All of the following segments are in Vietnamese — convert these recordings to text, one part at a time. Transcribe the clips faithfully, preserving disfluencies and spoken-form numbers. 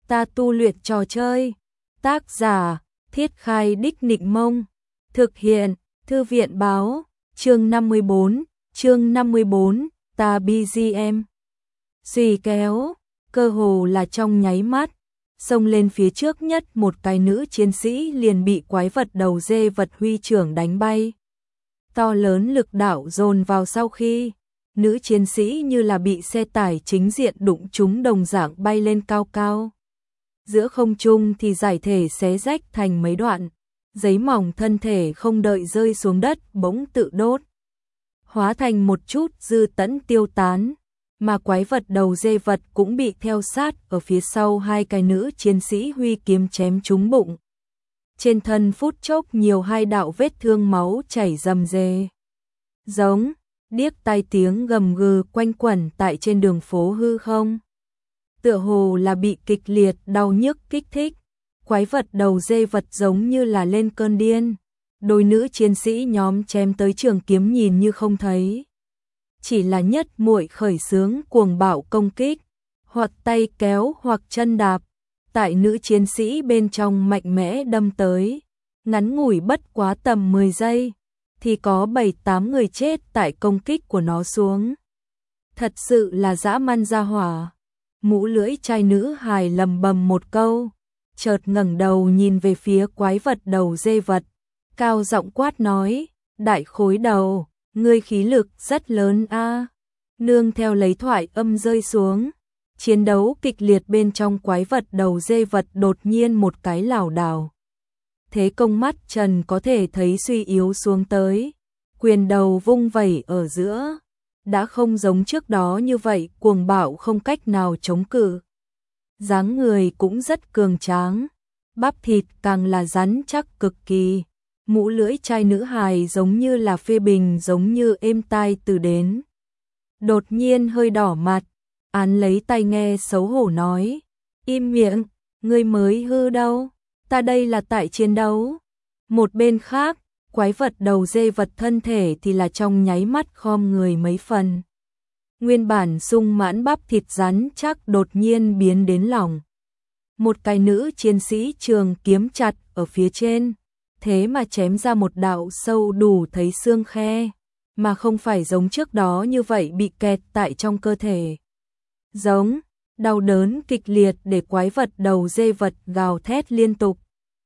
ta tu luyện trò chơi. Tác giả, Thiết Khai Đích Nịnh Mông. Thực hiện, Thư viện Báo. Chương năm mươi bốn, chương năm mươi bốn, ta bê giê em. Xuy kéo, cơ hồ là trong nháy mắt, xông lên phía trước nhất một cái nữ chiến sĩ liền bị quái vật đầu dê vật huy trưởng đánh bay. To lớn lực đạo dồn vào sau khi, nữ chiến sĩ như là bị xe tải chính diện đụng trúng đồng dạng bay lên cao cao. Giữa không trung thì giải thể xé rách thành mấy đoạn, giấy mỏng thân thể không đợi rơi xuống đất bỗng tự đốt. Hóa thành một chút dư tẫn tiêu tán, mà quái vật đầu dê vật cũng bị theo sát ở phía sau hai cái nữ chiến sĩ huy kiếm chém trúng bụng. Trên thân phút chốc nhiều hai đạo vết thương máu chảy rầm rề. Giống, điếc tai tiếng gầm gừ quanh quẩn tại trên đường phố hư không. Tựa hồ là bị kịch liệt đau nhức kích thích, quái vật đầu dê vật giống như là lên cơn điên. Đôi nữ chiến sĩ nhóm chém tới trường kiếm nhìn như không thấy. Chỉ là nhất muội khởi xướng cuồng bạo công kích, hoặc tay kéo hoặc chân đạp, tại nữ chiến sĩ bên trong mạnh mẽ đâm tới. Ngắn ngủi bất quá tầm mười giây, thì có bảy tám người chết tại công kích của nó xuống. Thật sự là dã man ra hỏa. Mũ lưỡi trai nữ hài lầm bầm một câu, chợt ngẩng đầu nhìn về phía quái vật đầu dê vật, cao giọng quát nói, đại khối đầu, ngươi khí lực rất lớn a. Nương theo lấy thoại âm rơi xuống, chiến đấu kịch liệt bên trong quái vật đầu dê vật đột nhiên một cái lảo đảo. Thế công mắt Trần có thể thấy suy yếu xuống tới, quyền đầu vung vẩy ở giữa, đã không giống trước đó như vậy cuồng bạo không cách nào chống cự. Dáng người cũng rất cường tráng, bắp thịt càng là rắn chắc cực kỳ. Mũ lưỡi trai nữ hài giống như là phê bình giống như êm tai từ đến. Đột nhiên hơi đỏ mặt, án lấy tay nghe xấu hổ nói, im miệng, ngươi mới hư đâu, ta đây là tại chiến đấu. Một bên khác, quái vật đầu dê vật thân thể thì là trong nháy mắt khom người mấy phần. Nguyên bản sung mãn bắp thịt rắn chắc đột nhiên biến đến lỏng. Một cái nữ chiến sĩ trường kiếm chặt ở phía trên, thế mà chém ra một đạo sâu đủ thấy xương khe, mà không phải giống trước đó như vậy bị kẹt tại trong cơ thể. Giống, đau đớn kịch liệt để quái vật đầu dê vật gào thét liên tục.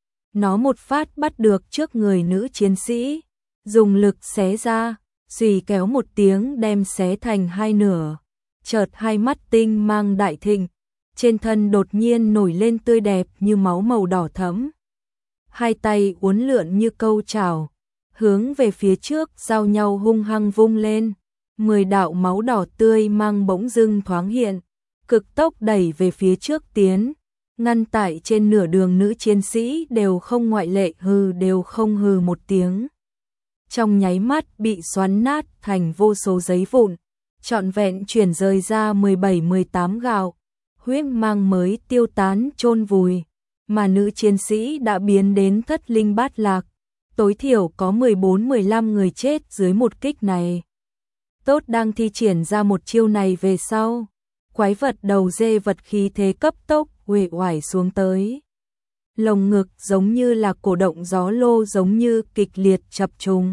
Nó một phát bắt được trước người nữ chiến sĩ, dùng lực xé ra, xùy kéo một tiếng đem xé thành hai nửa. Chợt hai mắt tinh mang đại thịnh, trên thân đột nhiên nổi lên tươi đẹp như máu màu đỏ thẫm. Hai tay uốn lượn như câu chảo, hướng về phía trước giao nhau hung hăng vung lên. Mười đạo máu đỏ tươi mang bỗng dưng thoáng hiện, cực tốc đẩy về phía trước tiến. Ngăn tại trên nửa đường nữ chiến sĩ đều không ngoại lệ hừ đều không hừ một tiếng. Trong nháy mắt bị xoắn nát thành vô số giấy vụn, trọn vẹn chuyển rời ra mười bảy mười tám gạo, huyết mang mới tiêu tán chôn vùi, mà nữ chiến sĩ đã biến đến thất linh bát lạc, tối thiểu có mười bốn mười lăm người chết dưới một kích này. Tốt đang thi triển ra một chiêu này về sau, quái vật đầu dê vật khí thế cấp tốc uể oải xuống tới. Lồng ngực giống như là cổ động gió lô giống như kịch liệt chập trùng.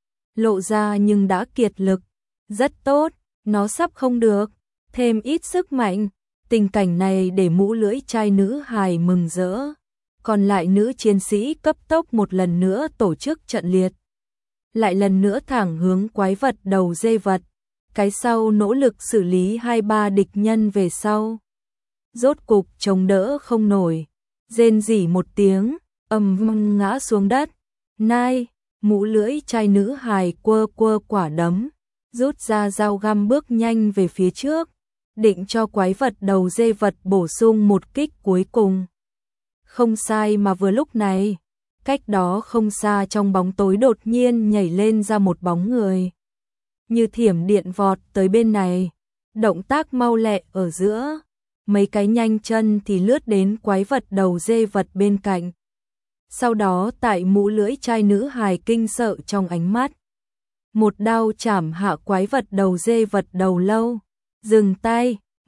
Lộ ra nhưng đã kiệt lực. Rất tốt, nó sắp không được, thêm ít sức mạnh. Tình cảnh này để mũ lưỡi trai nữ hài mừng rỡ. Còn lại nữ chiến sĩ cấp tốc một lần nữa tổ chức trận liệt. Lại lần nữa thẳng hướng quái vật đầu dê vật. Cái sau nỗ lực xử lý hai ba địch nhân về sau. Rốt cục chống đỡ không nổi, rên rỉ một tiếng, ầm vang ngã xuống đất. Nai, mũ lưỡi trai nữ hài quơ quơ quả đấm, rút ra dao găm bước nhanh về phía trước, định cho quái vật đầu dê vật bổ sung một kích cuối cùng. Không sai mà vừa lúc này, cách đó không xa trong bóng tối đột nhiên nhảy lên ra một bóng người. Như thiểm điện vọt tới bên này, động tác mau lẹ ở giữa. Mấy cái nhanh chân thì lướt đến quái vật đầu dê vật bên cạnh. Sau đó tại mũ lưỡi trai nữ hài kinh sợ trong ánh mắt, một đao chảm hạ quái vật đầu dê vật đầu lâu. Dừng tay,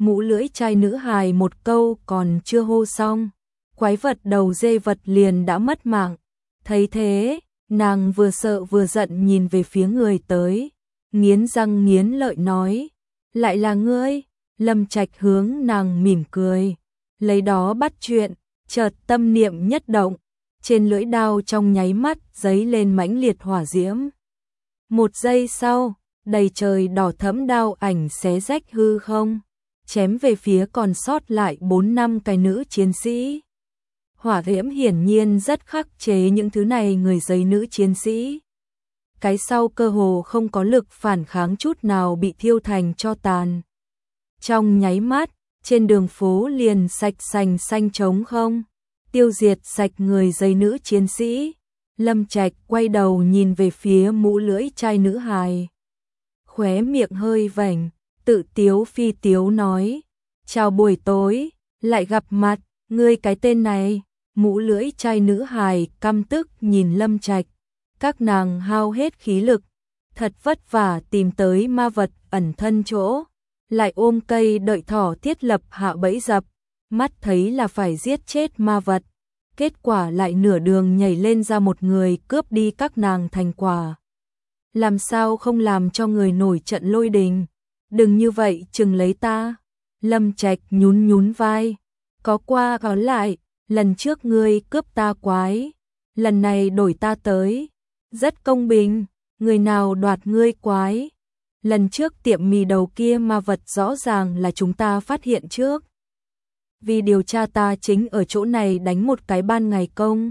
Mũ lưỡi trai nữ hài một câu còn chưa hô xong, quái vật đầu dê vật liền đã mất mạng. Thấy thế, nàng vừa sợ vừa giận nhìn về phía người tới, nghiến răng nghiến lợi nói, lại là ngươi. Lâm Trạch hướng nàng mỉm cười, lấy đó bắt chuyện, chợt tâm niệm nhất động, trên lưỡi đao trong nháy mắt giấy lên mãnh liệt hỏa diễm. Một giây sau, đầy trời đỏ thẫm đao ảnh xé rách hư không, chém về phía còn sót lại bốn năm cái nữ chiến sĩ. Hỏa diễm hiển nhiên rất khắc chế những thứ này người giấy nữ chiến sĩ. Cái sau cơ hồ không có lực phản kháng chút nào bị thiêu thành tro tàn. Trong nháy mắt, trên đường phố liền sạch sành xanh trống không, tiêu diệt sạch người giấy nữ chiến sĩ. Lâm Trạch quay đầu nhìn về phía mũ lưỡi trai nữ hài. Khóe miệng hơi vểnh, tự tiếu phi tiếu nói, chào buổi tối, lại gặp mặt, ngươi cái tên này. Mũ lưỡi trai nữ hài căm tức nhìn Lâm Trạch, các nàng hao hết khí lực, thật vất vả tìm tới ma vật ẩn thân chỗ, lại ôm cây đợi thỏ thiết lập hạ bẫy dập, mắt thấy là phải giết chết ma vật, kết quả lại nửa đường nhảy lên ra một người cướp đi các nàng thành quả. Làm sao không làm cho người nổi trận lôi đình, đừng như vậy chừng lấy ta. Lâm Trạch nhún nhún vai, có qua có lại, lần trước ngươi cướp ta quái, lần này đổi ta tới, rất công bình, người nào đoạt ngươi quái. Lần trước tiệm mì đầu kia ma vật rõ ràng là chúng ta phát hiện trước. Vì điều tra ta chính ở chỗ này đánh một cái ban ngày công.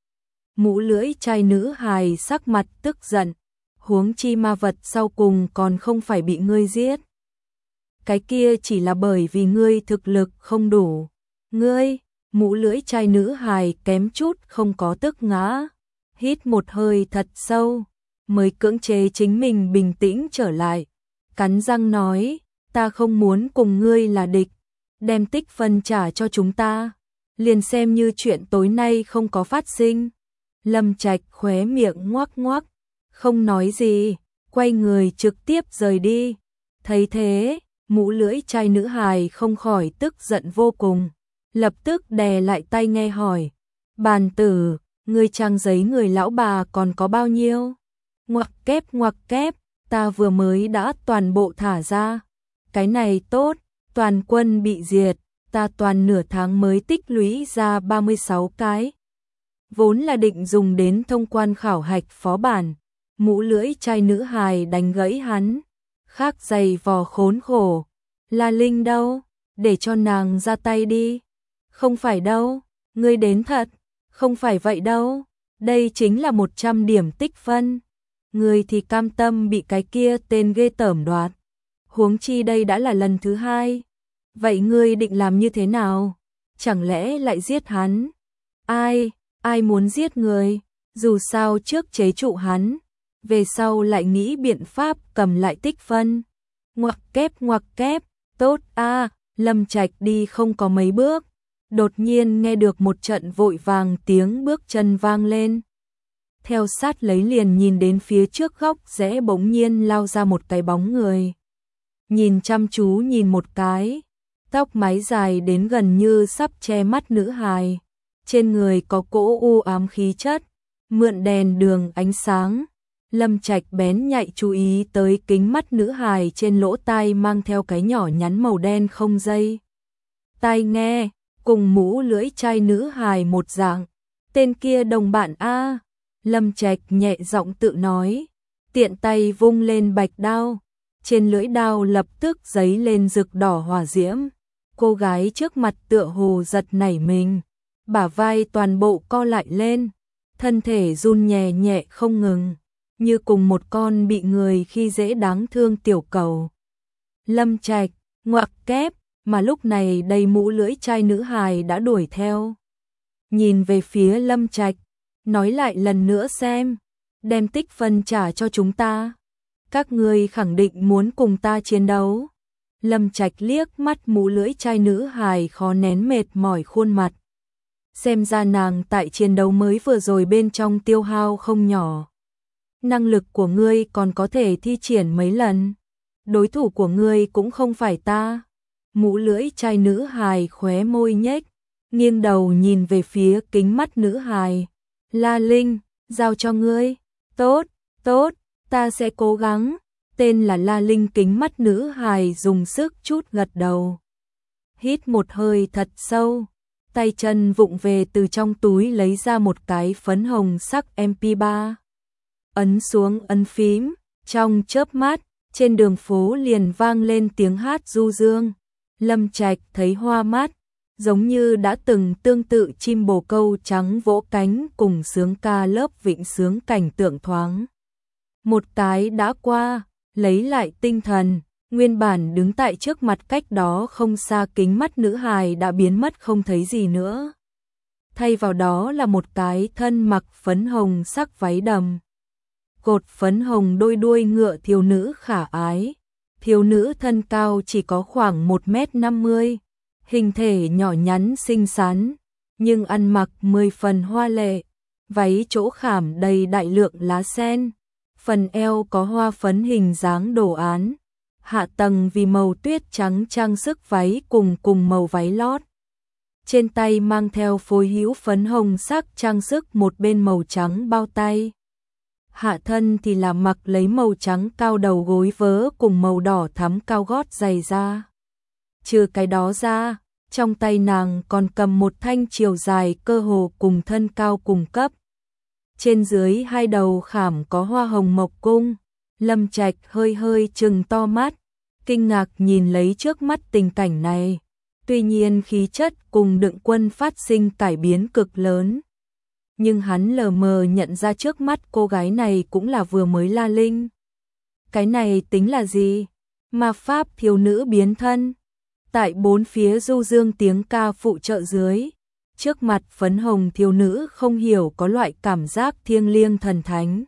Mũ lưỡi trai nữ hài sắc mặt tức giận, huống chi ma vật sau cùng còn không phải bị ngươi giết. Cái kia chỉ là bởi vì ngươi thực lực không đủ. Ngươi, mũ lưỡi trai nữ hài kém chút không có tức ngã, hít một hơi thật sâu, mới cưỡng chế chính mình bình tĩnh trở lại, cắn răng nói, ta không muốn cùng ngươi là địch, đem tích phân trả cho chúng ta, liền xem như chuyện tối nay không có phát sinh. Lâm Trạch khóe miệng ngoác ngoác, không nói gì, quay người trực tiếp rời đi. Thấy thế, mũ lưỡi trai nữ hài không khỏi tức giận vô cùng, lập tức đè lại tay nghe hỏi, bàn tử, ngươi trang giấy người lão bà còn có bao nhiêu? Ngoặc kép ngoặc kép, ta vừa mới đã toàn bộ thả ra. Cái này tốt, toàn quân bị diệt, ta toàn nửa tháng mới tích lũy ra ba mươi sáu cái. Vốn là định dùng đến thông quan khảo hạch phó bản, mũ lưỡi trai nữ hài đánh gãy hắn, khác giày vò khốn khổ. La Linh đâu? Để cho nàng ra tay đi. Không phải đâu, ngươi đến thật, không phải vậy đâu, đây chính là một trăm điểm tích phân. Ngươi thì cam tâm bị cái kia tên ghê tởm đoạt. Huống chi đây đã là lần thứ hai. Vậy ngươi định làm như thế nào? Chẳng lẽ lại giết hắn? Ai, ai muốn giết người? Dù sao trước chế trụ hắn, về sau lại nghĩ biện pháp cầm lại tích phân. Ngoặc kép ngoặc kép, tốt a. Lâm Trạch đi không có mấy bước, đột nhiên nghe được một trận vội vàng tiếng bước chân vang lên. Theo sát lấy liền nhìn đến phía trước góc rẽ bỗng nhiên lao ra một cái bóng người. Nhìn chăm chú nhìn một cái, tóc mái dài đến gần như sắp che mắt nữ hài. Trên người có cỗ u ám khí chất, mượn đèn đường ánh sáng. Lâm Trạch bén nhạy chú ý tới kính mắt nữ hài trên lỗ tai mang theo cái nhỏ nhắn màu đen không dây. Tai nghe, cùng mũ lưỡi trai nữ hài một dạng. Tên kia đồng bạn a. Lâm Trạch nhẹ giọng tự nói, tiện tay vung lên bạch đao, trên lưỡi đao lập tức giấy lên rực đỏ hỏa diễm. Cô gái trước mặt tựa hồ giật nảy mình, bả vai toàn bộ co lại lên, thân thể run nhẹ nhẹ không ngừng, như cùng một con bị người khi dễ đáng thương tiểu cầu. Lâm Trạch, ngoặc kép, mà lúc này đầy mũ lưỡi trai nữ hài đã đuổi theo. Nhìn về phía Lâm Trạch, nói lại lần nữa xem, đem tích phân trả cho chúng ta. Các ngươi khẳng định muốn cùng ta chiến đấu. Lâm Trạch liếc mắt mũ lưỡi trai nữ hài khó nén mệt mỏi khuôn mặt. Xem ra nàng tại chiến đấu mới vừa rồi bên trong tiêu hao không nhỏ. Năng lực của ngươi còn có thể thi triển mấy lần. Đối thủ của ngươi cũng không phải ta. Mũ lưỡi chai nữ hài khóe môi nhếch, nghiêng đầu nhìn về phía kính mắt nữ hài. La Linh, giao cho ngươi. Tốt, tốt, ta sẽ cố gắng. Tên là La Linh kính mắt nữ hài dùng sức chút gật đầu. Hít một hơi thật sâu, tay chân vụng về từ trong túi lấy ra một cái phấn hồng sắc em pê ba. Ấn xuống ấn phím, trong chớp mắt, trên đường phố liền vang lên tiếng hát du dương. Lâm Trạch thấy hoa mắt, giống như đã từng tương tự chim bồ câu trắng vỗ cánh cùng sướng ca lớp vịnh sướng cảnh tượng thoáng. Một cái đã qua, lấy lại tinh thần, nguyên bản đứng tại trước mặt cách đó không xa kính mắt nữ hài đã biến mất không thấy gì nữa. Thay vào đó là một cái thân mặc phấn hồng sắc váy đầm. Cột phấn hồng đôi đuôi ngựa thiếu nữ khả ái. Thiếu nữ thân cao chỉ có khoảng một mét năm mươi, hình thể nhỏ nhắn xinh xắn, nhưng ăn mặc mười phần hoa lệ, váy chỗ khảm đầy đại lượng lá sen, phần eo có hoa phấn hình dáng đồ án, hạ tầng vì màu tuyết trắng trang sức váy cùng cùng màu váy lót. Trên tay mang theo phối hữu phấn hồng sắc trang sức một bên màu trắng bao tay. Hạ thân thì là mặc lấy màu trắng cao đầu gối vớ cùng màu đỏ thắm cao gót giày da. Trừ cái đó ra, trong tay nàng còn cầm một thanh chiều dài cơ hồ cùng thân cao cùng cấp. Trên dưới hai đầu khảm có hoa hồng mộc cung. Lâm Trạch hơi hơi trừng to mắt, kinh ngạc nhìn lấy trước mắt tình cảnh này. Tuy nhiên khí chất cùng Đựng Quân phát sinh cải biến cực lớn. Nhưng hắn lờ mờ nhận ra trước mắt cô gái này cũng là vừa mới La Linh. Cái này tính là gì? Ma pháp thiếu nữ biến thân. Tại bốn phía du dương tiếng ca phụ trợ dưới, trước mặt phấn hồng thiếu nữ không hiểu có loại cảm giác thiêng liêng thần thánh.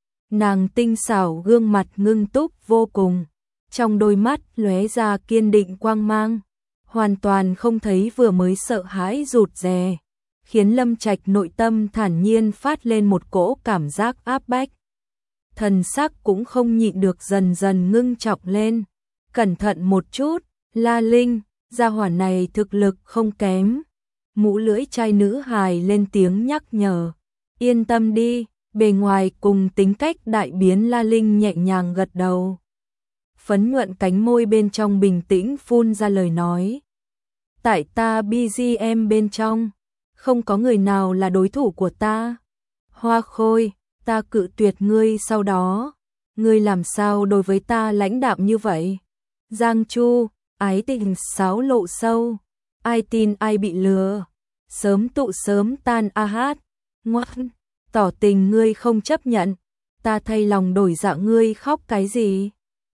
Nàng tinh xảo gương mặt ngưng túc vô cùng, trong đôi mắt lóe ra kiên định quang mang, hoàn toàn không thấy vừa mới sợ hãi rụt rè, khiến Lâm Trạch nội tâm thản nhiên phát lên một cỗ cảm giác áp bách. Thần sắc cũng không nhịn được dần dần ngưng trọng lên. Cẩn thận một chút, La Linh, gia hỏa này thực lực không kém. Mũ lưỡi trai nữ hài lên tiếng nhắc nhở. Yên tâm đi, bề ngoài cùng tính cách đại biến La Linh nhẹ nhàng gật đầu. Phấn nhuận cánh môi bên trong bình tĩnh phun ra lời nói. Tại ta bê giê em bên trong, không có người nào là đối thủ của ta. Hoa Khôi, ta cự tuyệt ngươi sau đó. Ngươi làm sao đối với ta lãnh đạm như vậy? Giang Chu, ái tình sáo lộ sâu. Ai tin ai bị lừa. Sớm tụ sớm tan a hát. Ngoan, tỏ tình ngươi không chấp nhận. Ta thay lòng đổi dạ ngươi khóc cái gì?